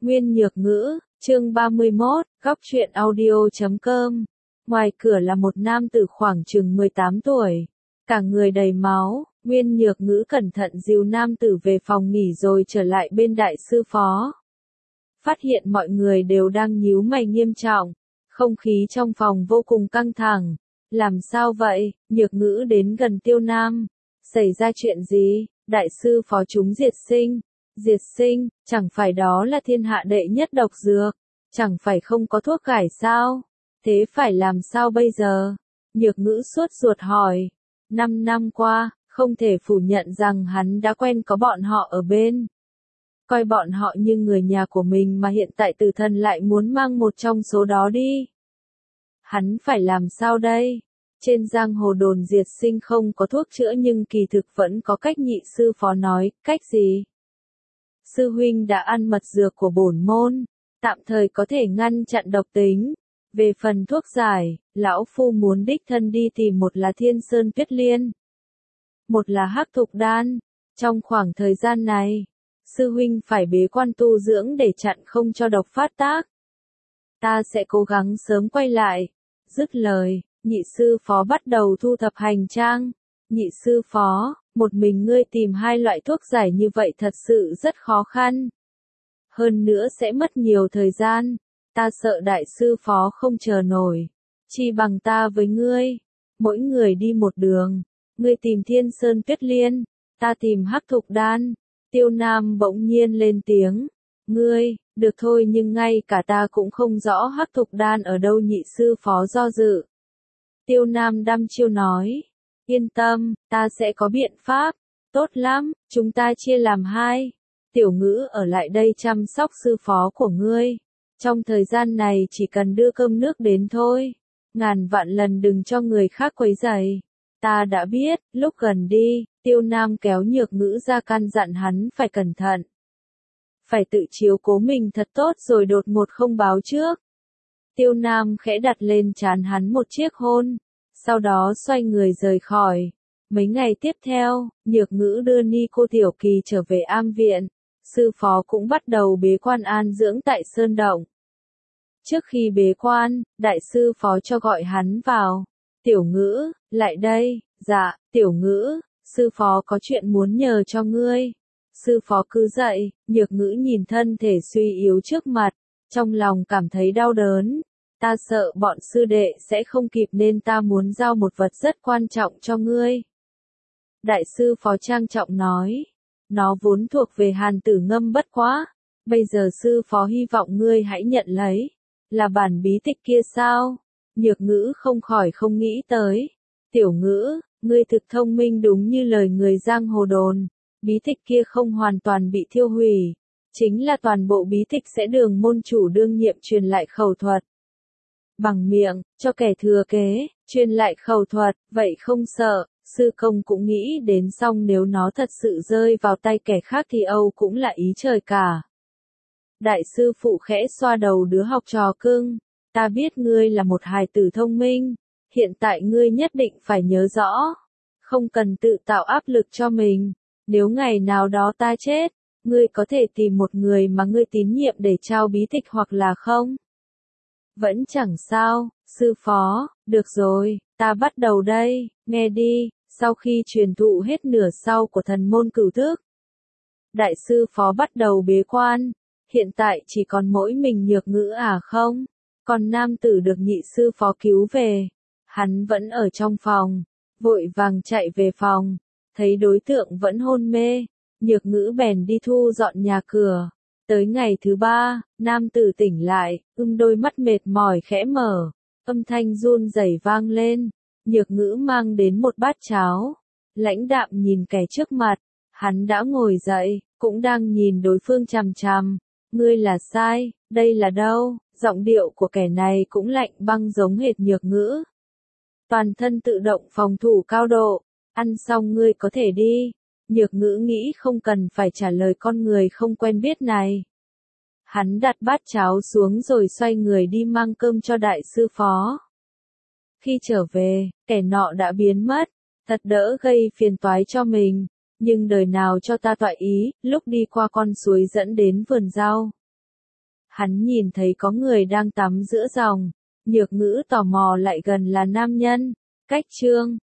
Nguyên Nhược Ngữ, chương 31, góc truyện audio.com. Ngoài cửa là một nam tử khoảng chừng 18 tuổi. Cả người đầy máu, Nguyên Nhược Ngữ cẩn thận dìu nam tử về phòng nghỉ rồi trở lại bên đại sư phó. Phát hiện mọi người đều đang nhíu mày nghiêm trọng. Không khí trong phòng vô cùng căng thẳng. Làm sao vậy? Nhược Ngữ đến gần Tiêu Nam. Xảy ra chuyện gì? Đại sư phó chúng diệt sinh. Diệt sinh, chẳng phải đó là thiên hạ đệ nhất độc dược, chẳng phải không có thuốc cải sao? Thế phải làm sao bây giờ? Nhược Ngữ sốt ruột hỏi. 5 năm qua, không thể phủ nhận rằng hắn đã quen có bọn họ ở bên. Coi bọn họ như người nhà của mình mà hiện tại Tử Thần lại muốn mang một trong số đó đi. Hắn phải làm sao đây? Trên giang hồ đồn diệt sinh không có thuốc chữa nhưng kỳ thực vẫn có cách. Nhị sư phó nói, cách gì? Sư huynh đã ăn mật dược của bổn môn, tạm thời có thể ngăn chặn độc tính. Về phần thuốc giải, lão phu muốn đích thân đi tìm, một là Thiên Sơn Tuyết Liên, một là Hắc Thục Đan. Trong khoảng thời gian này, sư huynh phải bế quan tu dưỡng để chặn không cho độc phát tác. Ta sẽ cố gắng sớm quay lại. Dứt lời, nhị sư phó bắt đầu thu thập hành trang. Nhị sư phó, một mình ngươi tìm 2 loại thuốc giải như vậy thật sự rất khó khăn. Hơn nữa sẽ mất nhiều thời gian. Ta sợ đại sư phó không chờ nổi. Chi bằng ta với ngươi. Mỗi người đi một đường. Ngươi tìm Thiên Sơn Tuyết Liên. Ta tìm Hắc Thục Đan. Tiêu Nam bỗng nhiên lên tiếng. Ngươi, được thôi nhưng ngay cả ta cũng không rõ Hắc Thục Đan ở đâu. Nhị sư phó do dự. Tiêu Nam đăm chiêu nói. Yên tâm, ta sẽ có biện pháp. Tốt lắm, chúng ta chia làm 2. Tiểu Ngữ ở lại đây chăm sóc sư phó của ngươi. Trong thời gian này chỉ cần đưa cơm nước đến thôi. Ngàn vạn lần đừng cho người khác quấy rầy. Ta đã biết. Lúc gần đi, Tiêu Nam kéo Nhược Ngữ ra căn dặn hắn phải cẩn thận. Phải tự chiếu cố mình thật tốt rồi đột ngột không báo trước. Tiêu Nam khẽ đặt lên trán hắn một chiếc hôn. Sau đó xoay người rời khỏi. Mấy ngày tiếp theo, Nhược Ngữ đưa Ni Cô Tiểu Kỳ trở về am viện. Sư phó cũng bắt đầu bế quan an dưỡng tại Sơn Động. Trước khi bế quan, đại sư phó cho gọi hắn vào. Tiểu Ngữ, lại đây. Dạ, Tiểu Ngữ, sư phó có chuyện muốn nhờ cho ngươi. Sư phó cứ dậy. Nhược Ngữ nhìn thân thể suy yếu trước mặt, trong lòng cảm thấy đau đớn. Ta sợ bọn sư đệ sẽ không kịp nên ta muốn giao một vật rất quan trọng cho ngươi. Đại sư phó trang trọng nói. Nó vốn thuộc về Hàn Tử Ngâm bất quá. Bây giờ sư phó hy vọng ngươi hãy nhận lấy. Là bản bí tịch kia sao? Nhược Ngữ không khỏi không nghĩ tới. Tiểu Ngữ, ngươi thực thông minh đúng như lời người giang hồ đồn. Bí tịch kia không hoàn toàn bị thiêu hủy. Chính là toàn bộ bí tịch sẽ đường môn chủ đương nhiệm truyền lại khẩu thuật. Bằng miệng, cho kẻ thừa kế, truyền lại khẩu thuật, vậy không sợ. Sư công cũng nghĩ đến xong nếu nó thật sự rơi vào tay kẻ khác thì Âu cũng là ý trời cả. Đại sư phụ khẽ xoa đầu đứa học trò cưng. Ta biết ngươi là một hài tử thông minh. Hiện tại ngươi nhất định phải nhớ rõ. Không cần tự tạo áp lực cho mình. Nếu ngày nào đó ta chết, ngươi có thể tìm một người mà ngươi tín nhiệm để trao bí tịch hoặc là không? Vẫn chẳng sao, sư phó. Được rồi, ta bắt đầu đây. Nghe đi. Sau khi truyền thụ hết nửa sau của thần môn cửu thức, đại sư phó bắt đầu bế quan. Hiện tại chỉ còn mỗi mình Nhược Ngữ à không? Còn nam tử được nhị sư phó cứu về. Hắn vẫn ở trong phòng. Vội vàng chạy về phòng. Thấy đối tượng vẫn hôn mê. Nhược Ngữ bèn đi thu dọn nhà cửa. Tới ngày thứ 3, nam tử tỉnh lại. Đôi mắt mệt mỏi khẽ mở. Âm thanh run rẩy vang lên. Nhược Ngữ mang đến một bát cháo. Lãnh đạm nhìn kẻ trước mặt. Hắn đã ngồi dậy, cũng đang nhìn đối phương chằm chằm. Ngươi là sai, đây là đâu? Giọng điệu của kẻ này cũng lạnh băng giống hệt Nhược Ngữ. Toàn thân tự động phòng thủ cao độ. Ăn xong ngươi có thể đi. Nhược Ngữ nghĩ không cần phải trả lời con người không quen biết này. Hắn đặt bát cháo xuống rồi xoay người đi mang cơm cho đại sư phó. Khi trở về, kẻ nọ đã biến mất. Thật đỡ gây phiền toái cho mình. Nhưng đời nào cho ta toại ý. Lúc đi qua con suối dẫn đến vườn rau, Hắn nhìn thấy có người đang tắm giữa dòng, Nhược Ngữ tò mò lại gần là nam nhân. Cách chương